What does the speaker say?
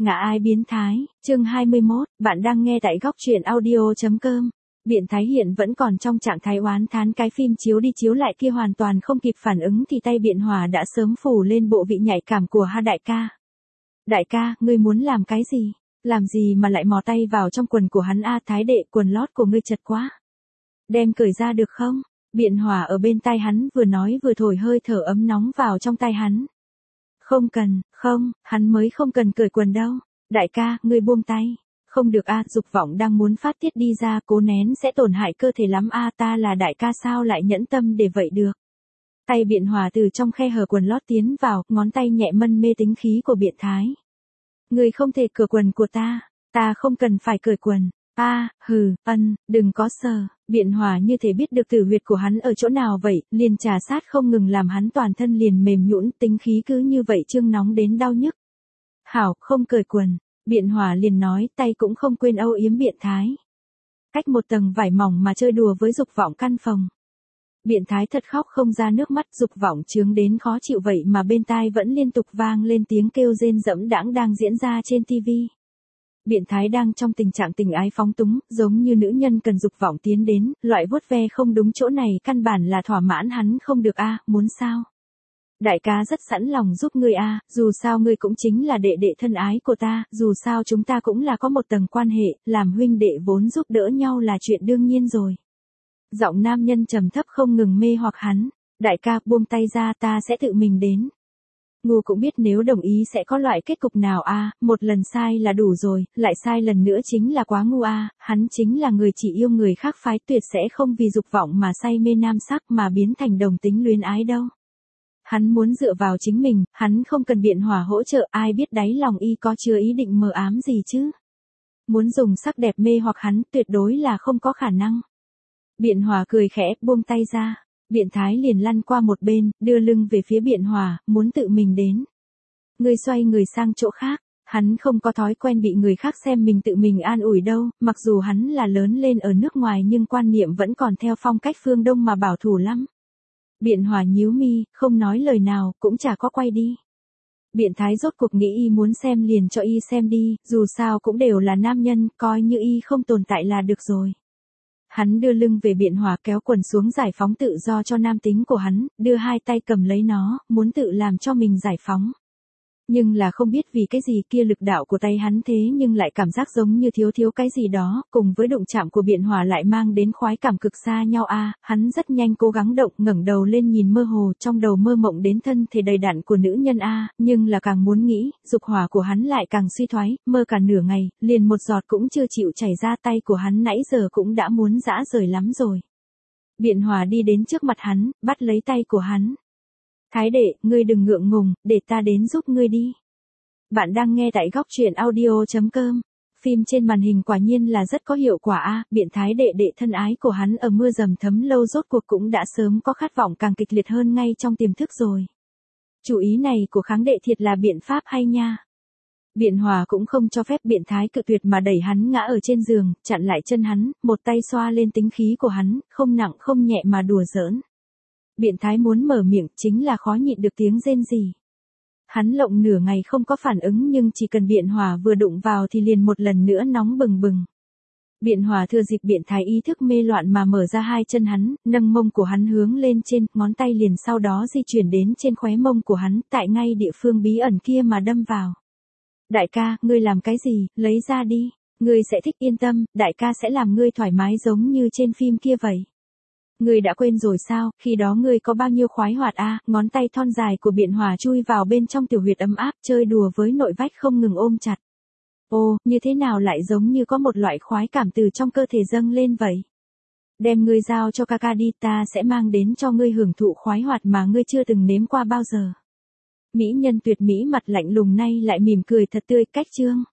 Ngã ai biến thái, chương 21, bạn đang nghe tại góc truyện audio.com. Biện Thái hiện vẫn còn trong trạng thái oán thán cái phim chiếu đi chiếu lại kia hoàn toàn không kịp phản ứng thì tay Biện Hòa đã sớm phủ lên bộ vị nhạy cảm của ha đại ca. Đại ca, ngươi muốn làm cái gì? Làm gì mà lại mò tay vào trong quần của hắn a Thái đệ, quần lót của ngươi chật quá. Đem cởi ra được không? Biện Hòa ở bên tai hắn vừa nói vừa thổi hơi thở ấm nóng vào trong tai hắn. Không cần, không, hắn mới không cần cởi quần đâu. Đại ca, ngươi buông tay. Không được a, dục vọng đang muốn phát tiết đi ra, cố nén sẽ tổn hại cơ thể lắm a, ta là đại ca sao lại nhẫn tâm để vậy được. Tay Biện Hòa từ trong khe hở quần lót tiến vào, ngón tay nhẹ mân mê tính khí của Biện Thái. Ngươi không thể cởi quần của ta không cần phải cởi quần. Đừng có sờ. Biện Hòa như thể biết được tử huyệt của hắn ở chỗ nào vậy, liền trà sát không ngừng làm hắn toàn thân liền mềm nhũn, tính khí cứ như vậy trương nóng đến đau nhức. Hảo, không cởi quần. Biện Hòa liền nói, tay cũng không quên âu yếm Biện Thái. Cách một tầng vải mỏng mà chơi đùa với dục vọng căn phòng. Biện Thái thật khóc không ra nước mắt, dục vọng chướng đến khó chịu vậy mà bên tai vẫn liên tục vang lên tiếng kêu rên rẫm đãng đang diễn ra trên tivi. Biện Thái đang trong tình trạng tình ái phóng túng, giống như nữ nhân cần dục vọng tiến đến, loại vuốt ve không đúng chỗ này căn bản là thỏa mãn hắn không được a, muốn sao? Đại ca rất sẵn lòng giúp ngươi a, dù sao ngươi cũng chính là đệ đệ thân ái của ta, dù sao chúng ta cũng là có một tầng quan hệ, làm huynh đệ vốn giúp đỡ nhau là chuyện đương nhiên rồi. Giọng nam nhân trầm thấp không ngừng mê hoặc hắn, đại ca buông tay ra, ta sẽ tự mình đến. Ngu cũng biết nếu đồng ý sẽ có loại kết cục nào a, một lần sai là đủ rồi, lại sai lần nữa chính là quá ngu a, hắn chính là người chỉ yêu người khác phái tuyệt sẽ không vì dục vọng mà say mê nam sắc mà biến thành đồng tính luyến ái đâu. Hắn muốn dựa vào chính mình, hắn không cần Biện Hòa hỗ trợ, ai biết đáy lòng y có chứa ý định mờ ám gì chứ. Muốn dùng sắc đẹp mê hoặc hắn tuyệt đối là không có khả năng. Biện Hòa cười khẽ, buông tay ra. Biện Thái liền lăn qua một bên, đưa lưng về phía Biện Hòa, muốn tự mình đến. Người xoay người sang chỗ khác, hắn không có thói quen bị người khác xem mình tự mình an ủi đâu, mặc dù hắn là lớn lên ở nước ngoài nhưng quan niệm vẫn còn theo phong cách phương Đông mà bảo thủ lắm. Biện Hòa nhíu mi, không nói lời nào, cũng chả có quay đi. Biện Thái rốt cuộc nghĩ y muốn xem liền cho y xem đi, dù sao cũng đều là nam nhân, coi như y không tồn tại là được rồi. Hắn đưa lưng về Biện Hòa kéo quần xuống giải phóng tự do cho nam tính của hắn, đưa hai tay cầm lấy nó, muốn tự làm cho mình giải phóng. Nhưng là không biết vì cái gì kia lực đạo của tay hắn thế nhưng lại cảm giác giống như thiếu cái gì đó, cùng với đụng chạm của Biện Hòa lại mang đến khoái cảm cực xa nhau a, hắn rất nhanh cố gắng động, ngẩng đầu lên nhìn mơ hồ, trong đầu mơ mộng đến thân thể đầy đặn của nữ nhân a, nhưng là càng muốn nghĩ, dục hỏa của hắn lại càng suy thoái, mơ cả nửa ngày, liền một giọt cũng chưa chịu chảy ra, tay của hắn nãy giờ cũng đã muốn rã rời lắm rồi. Biện Hòa đi đến trước mặt hắn, bắt lấy tay của hắn. Thái đệ, ngươi đừng ngượng ngùng, để ta đến giúp ngươi đi. Bạn đang nghe tại góc truyện audio.com. Phim trên màn hình quả nhiên là rất có hiệu quả a, Biện Thái đệ đệ thân ái của hắn ở mưa dầm thấm lâu rốt cuộc cũng đã sớm có khát vọng càng kịch liệt hơn ngay trong tiềm thức rồi. Chủ ý này của kháng đệ thiệt là biện pháp hay nha. Biện Hòa cũng không cho phép Biện Thái cự tuyệt mà đẩy hắn ngã ở trên giường, chặn lại chân hắn, một tay xoa lên tính khí của hắn, không nặng không nhẹ mà đùa giỡn. Biện Thái muốn mở miệng chính là khó nhịn được tiếng rên rỉ. Hắn lộng nửa ngày không có phản ứng nhưng chỉ cần Biện Hòa vừa đụng vào thì liền một lần nữa nóng bừng bừng. Biện Hòa thừa dịp Biện Thái ý thức mê loạn mà mở ra hai chân hắn, nâng mông của hắn hướng lên trên, ngón tay liền sau đó di chuyển đến trên khóe mông của hắn, tại ngay địa phương bí ẩn kia mà đâm vào. Đại ca, ngươi làm cái gì, lấy ra đi, ngươi sẽ thích yên tâm, đại ca sẽ làm ngươi thoải mái giống như trên phim kia vậy. Ngươi đã quên rồi sao, khi đó ngươi có bao nhiêu khoái hoạt a, ngón tay thon dài của Biện Hòa chui vào bên trong tiểu huyệt ấm áp, chơi đùa với nội vách không ngừng ôm chặt. Ô, như thế nào lại giống như có một loại khoái cảm từ trong cơ thể dâng lên vậy? Đem ngươi giao cho ca ca đi, ta sẽ mang đến cho ngươi hưởng thụ khoái hoạt mà ngươi chưa từng nếm qua bao giờ. Mỹ nhân tuyệt mỹ mặt lạnh lùng nay lại mỉm cười thật tươi, cách chương.